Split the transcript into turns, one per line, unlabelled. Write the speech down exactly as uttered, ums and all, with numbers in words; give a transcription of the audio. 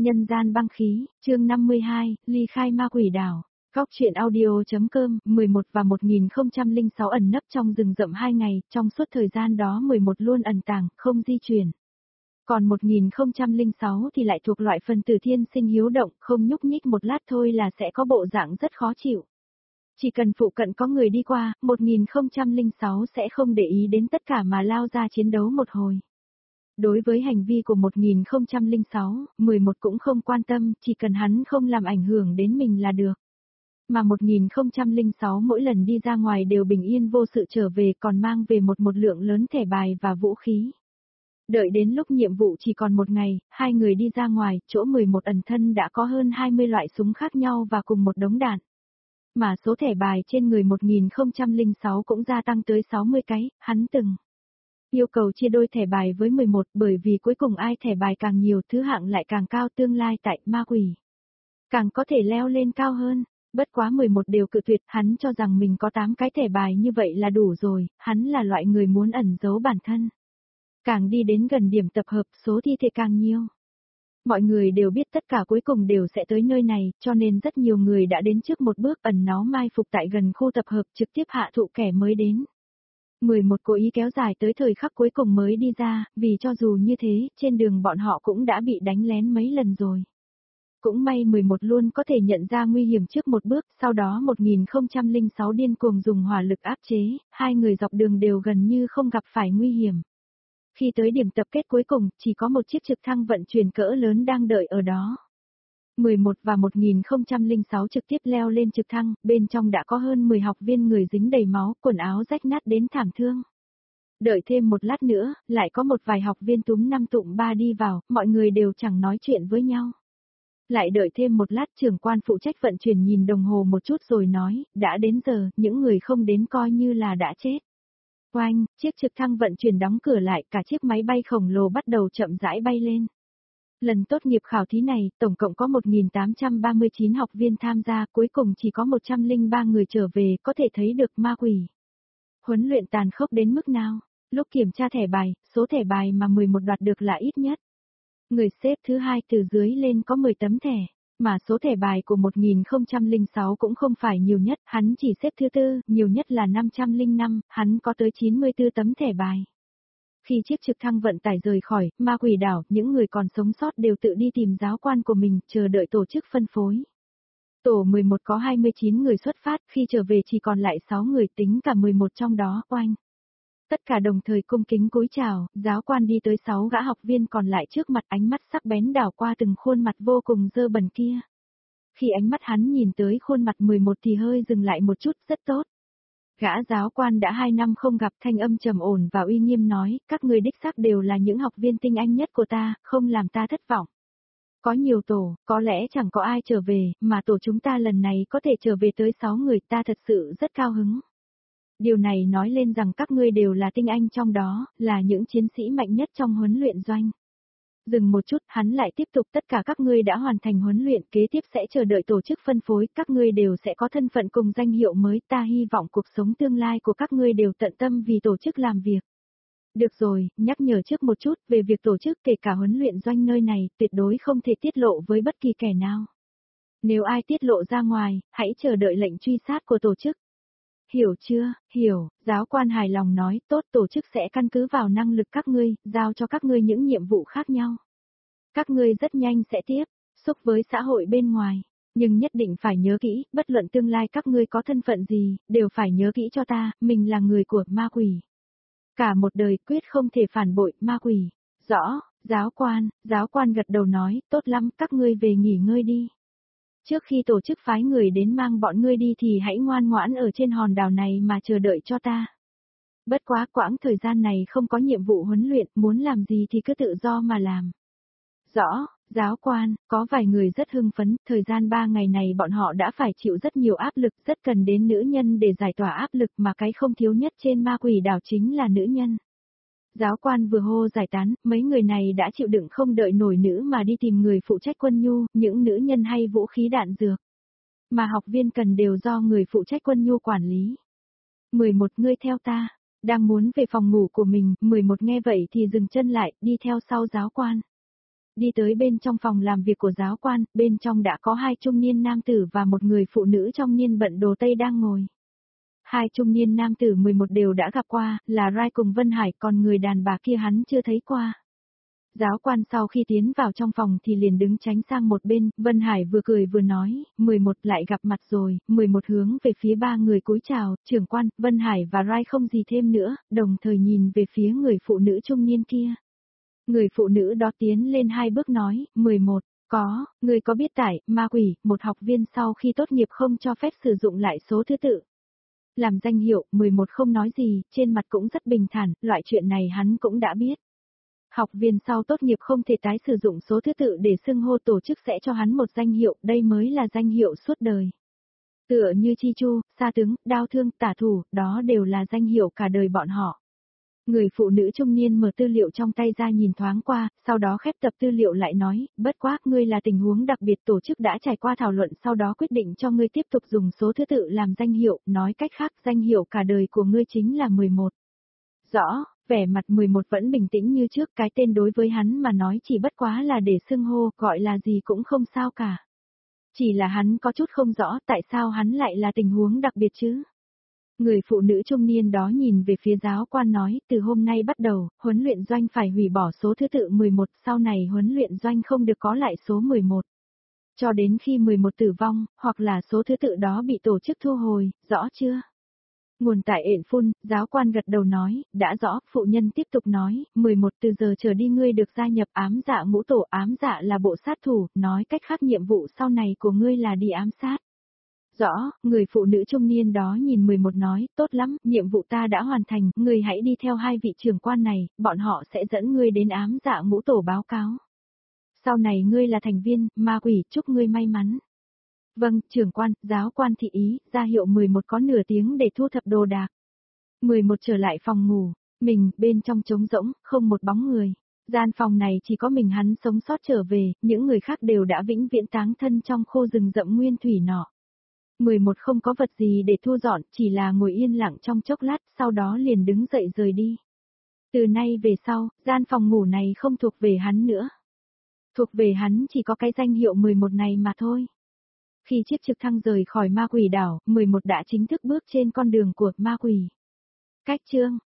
Nhân gian băng khí, chương năm mươi hai, ly khai ma quỷ đảo. Góc truyện audio.com, mười một và một nghìn không trăm lẻ sáu ẩn nấp trong rừng rậm hai ngày, trong suốt thời gian đó mười một luôn ẩn tàng, không di chuyển. Còn một nghìn không trăm lẻ sáu thì lại thuộc loại phần tử thiên sinh hiếu động, không nhúc nhích một lát thôi là sẽ có bộ dạng rất khó chịu. Chỉ cần phụ cận có người đi qua, một nghìn không trăm lẻ sáu sẽ không để ý đến tất cả mà lao ra chiến đấu một hồi. Đối với hành vi của một nghìn không trăm lẻ sáu, mười một cũng không quan tâm, chỉ cần hắn không làm ảnh hưởng đến mình là được. Mà một nghìn không trăm lẻ sáu mỗi lần đi ra ngoài đều bình yên vô sự trở về, còn mang về một một lượng lớn thẻ bài và vũ khí. Đợi đến lúc nhiệm vụ chỉ còn một ngày, hai người đi ra ngoài, chỗ mười một ẩn thân đã có hơn hai mươi loại súng khác nhau và cùng một đống đạn. Mà số thẻ bài trên người một nghìn không trăm lẻ sáu cũng gia tăng tới sáu mươi cái, hắn từng yêu cầu chia đôi thẻ bài với mười một, bởi vì cuối cùng ai thẻ bài càng nhiều thứ hạng lại càng cao, tương lai tại ma quỷ càng có thể leo lên cao hơn. Bất quá mười một đều cự tuyệt, hắn cho rằng mình có tám cái thẻ bài như vậy là đủ rồi, hắn là loại người muốn ẩn giấu bản thân. Càng đi đến gần điểm tập hợp, số thi thể càng nhiều. Mọi người đều biết tất cả cuối cùng đều sẽ tới nơi này, cho nên rất nhiều người đã đến trước một bước, ẩn náu mai phục tại gần khu tập hợp, trực tiếp hạ thụ kẻ mới đến. mười một cố ý kéo dài tới thời khắc cuối cùng mới đi ra, vì cho dù như thế, trên đường bọn họ cũng đã bị đánh lén mấy lần rồi. Cũng may mười một luôn có thể nhận ra nguy hiểm trước một bước, sau đó một nghìn không trăm lẻ sáu điên cuồng dùng hỏa lực áp chế, hai người dọc đường đều gần như không gặp phải nguy hiểm. Khi tới điểm tập kết cuối cùng, chỉ có một chiếc trực thăng vận chuyển cỡ lớn đang đợi ở đó. mười một và một nghìn không trăm lẻ sáu trực tiếp leo lên trực thăng, bên trong đã có hơn mười học viên người dính đầy máu, quần áo rách nát đến thảm thương. Đợi thêm một lát nữa, lại có một vài học viên túm năm tụm ba đi vào, mọi người đều chẳng nói chuyện với nhau. Lại đợi thêm một lát, trưởng quan phụ trách vận chuyển nhìn đồng hồ một chút rồi nói, đã đến giờ, những người không đến coi như là đã chết. Oanh, chiếc trực thăng vận chuyển đóng cửa lại, cả chiếc máy bay khổng lồ bắt đầu chậm rãi bay lên. Lần tốt nghiệp khảo thí này, tổng cộng có một nghìn tám trăm ba mươi chín học viên tham gia, cuối cùng chỉ có một trăm lẻ ba người trở về, có thể thấy được ma quỷ huấn luyện tàn khốc đến mức nào. Lúc kiểm tra thẻ bài, số thẻ bài mà mười một đoạt được là ít nhất. Người xếp thứ hai từ dưới lên có mười tấm thẻ, mà số thẻ bài của một nghìn không trăm lẻ sáu cũng không phải nhiều nhất, hắn chỉ xếp thứ tư, nhiều nhất là năm trăm lẻ năm, hắn có tới chín mươi tư tấm thẻ bài. Khi chiếc trực thăng vận tải rời khỏi ma quỷ đảo, những người còn sống sót đều tự đi tìm giáo quan của mình, chờ đợi tổ chức phân phối. Tổ mười một có hai mươi chín người xuất phát, khi trở về chỉ còn lại sáu người, tính cả mười một trong đó, oanh. Tất cả đồng thời cung kính cúi chào, giáo quan đi tới sáu gã học viên còn lại trước mặt, ánh mắt sắc bén đảo qua từng khuôn mặt vô cùng dơ bẩn kia. Khi ánh mắt hắn nhìn tới khuôn mặt mười một thì hơi dừng lại một chút, rất tốt. Gã giáo quan đã hai năm không gặp, thanh âm trầm ổn và uy nghiêm nói, các người đích xác đều là những học viên tinh anh nhất của ta, không làm ta thất vọng. Có nhiều tổ, có lẽ chẳng có ai trở về, mà tổ chúng ta lần này có thể trở về tới sáu người, ta thật sự rất cao hứng. Điều này nói lên rằng các ngươi đều là tinh anh trong đó, là những chiến sĩ mạnh nhất trong huấn luyện doanh. Dừng một chút, hắn lại tiếp tục, tất cả các ngươi đã hoàn thành huấn luyện, kế tiếp sẽ chờ đợi tổ chức phân phối, các ngươi đều sẽ có thân phận cùng danh hiệu mới, ta hy vọng cuộc sống tương lai của các ngươi đều tận tâm vì tổ chức làm việc. Được rồi, nhắc nhở trước một chút, về việc tổ chức kể cả huấn luyện doanh nơi này, tuyệt đối không thể tiết lộ với bất kỳ kẻ nào. Nếu ai tiết lộ ra ngoài, hãy chờ đợi lệnh truy sát của tổ chức. Hiểu chưa, hiểu, giáo quan hài lòng nói, tốt, tổ chức sẽ căn cứ vào năng lực các ngươi, giao cho các ngươi những nhiệm vụ khác nhau. Các ngươi rất nhanh sẽ tiếp xúc với xã hội bên ngoài, nhưng nhất định phải nhớ kỹ, bất luận tương lai các ngươi có thân phận gì, đều phải nhớ kỹ cho ta, mình là người của ma quỷ. Cả một đời quyết không thể phản bội ma quỷ. Rõ, giáo quan, giáo quan gật đầu nói, tốt lắm, các ngươi về nghỉ ngơi đi. Trước khi tổ chức phái người đến mang bọn ngươi đi thì hãy ngoan ngoãn ở trên hòn đảo này mà chờ đợi cho ta. Bất quá quãng thời gian này không có nhiệm vụ huấn luyện, muốn làm gì thì cứ tự do mà làm. Rõ, giáo quan, có vài người rất hưng phấn, thời gian ba ngày này bọn họ đã phải chịu rất nhiều áp lực, rất cần đến nữ nhân để giải tỏa áp lực mà cái không thiếu nhất trên ma quỷ đảo chính là nữ nhân. Giáo quan vừa hô giải tán, mấy người này đã chịu đựng không đợi nổi nữ mà đi tìm người phụ trách quân nhu, những nữ nhân hay vũ khí đạn dược. Mà học viên cần đều do người phụ trách quân nhu quản lý. mười một ngươi theo ta, đang muốn về phòng ngủ của mình, mười một nghe vậy thì dừng chân lại, đi theo sau giáo quan. đi tới bên trong phòng làm việc của giáo quan, bên trong đã có hai trung niên nam tử và một người phụ nữ trong niên bận đồ Tây đang ngồi. Hai trung niên nam tử mười một đều đã gặp qua, là Rai cùng Vân Hải, còn người đàn bà kia hắn chưa thấy qua. Giáo quan sau khi tiến vào trong phòng thì liền đứng tránh sang một bên, Vân Hải vừa cười vừa nói, mười một lại gặp mặt rồi, mười một hướng về phía ba người cúi chào, trưởng quan, Vân Hải và Rai không gì thêm nữa, đồng thời nhìn về phía người phụ nữ trung niên kia. Người phụ nữ đó tiến lên hai bước nói, mười một, có, người có biết tại, ma quỷ, một học viên sau khi tốt nghiệp không cho phép sử dụng lại số thứ tự. Làm danh hiệu, mười một không nói gì, trên mặt cũng rất bình thản, loại chuyện này hắn cũng đã biết. Học viên sau tốt nghiệp không thể tái sử dụng số thứ tự để xưng hô, tổ chức sẽ cho hắn một danh hiệu, đây mới là danh hiệu suốt đời. Tựa như chi chu, sa tướng, đao thương, tả thủ, đó đều là danh hiệu cả đời bọn họ. Người phụ nữ trung niên mở tư liệu trong tay ra nhìn thoáng qua, sau đó khép tập tư liệu lại nói, bất quá, ngươi là tình huống đặc biệt, tổ chức đã trải qua thảo luận sau đó quyết định cho ngươi tiếp tục dùng số thứ tự làm danh hiệu, nói cách khác, danh hiệu cả đời của ngươi chính là mười một. Rõ, vẻ mặt mười một vẫn bình tĩnh như trước, cái tên đối với hắn mà nói chỉ bất quá là để xưng hô, gọi là gì cũng không sao cả. Chỉ là hắn có chút không rõ tại sao hắn lại là tình huống đặc biệt chứ. Người phụ nữ trung niên đó nhìn về phía giáo quan nói, từ hôm nay bắt đầu, huấn luyện doanh phải hủy bỏ số thứ tự mười một, sau này huấn luyện doanh không được có lại số mười một. Cho đến khi mười một tử vong, hoặc là số thứ tự đó bị tổ chức thu hồi, rõ chưa? Nguồn tại ện phun, giáo quan gật đầu nói, đã rõ, phụ nhân tiếp tục nói, mười một từ giờ trở đi ngươi được gia nhập ám dạ ngũ tổ, ám dạ là bộ sát thủ, nói cách khác nhiệm vụ sau này của ngươi là đi ám sát. Rõ, người phụ nữ trung niên đó nhìn mười một nói, tốt lắm, nhiệm vụ ta đã hoàn thành, ngươi hãy đi theo hai vị trưởng quan này, bọn họ sẽ dẫn ngươi đến ám dạ ngũ tổ báo cáo. Sau này ngươi là thành viên, ma quỷ, chúc ngươi may mắn. Vâng, trưởng quan, giáo quan thị ý, ra hiệu mười một có nửa tiếng để thu thập đồ đạc. mười một trở lại phòng ngủ, mình, bên trong trống rỗng, không một bóng người. Gian phòng này chỉ có mình hắn sống sót trở về, những người khác đều đã vĩnh viễn táng thân trong khô rừng rậm nguyên thủy nọ. mười một không có vật gì để thu dọn, chỉ là ngồi yên lặng trong chốc lát, sau đó liền đứng dậy rời đi. Từ nay về sau, gian phòng ngủ này không thuộc về hắn nữa. Thuộc về hắn chỉ có cái danh hiệu mười một này mà thôi. Khi chiếc trực thăng rời khỏi ma quỷ đảo, mười một đã chính thức bước trên con đường của ma quỷ. Cách chương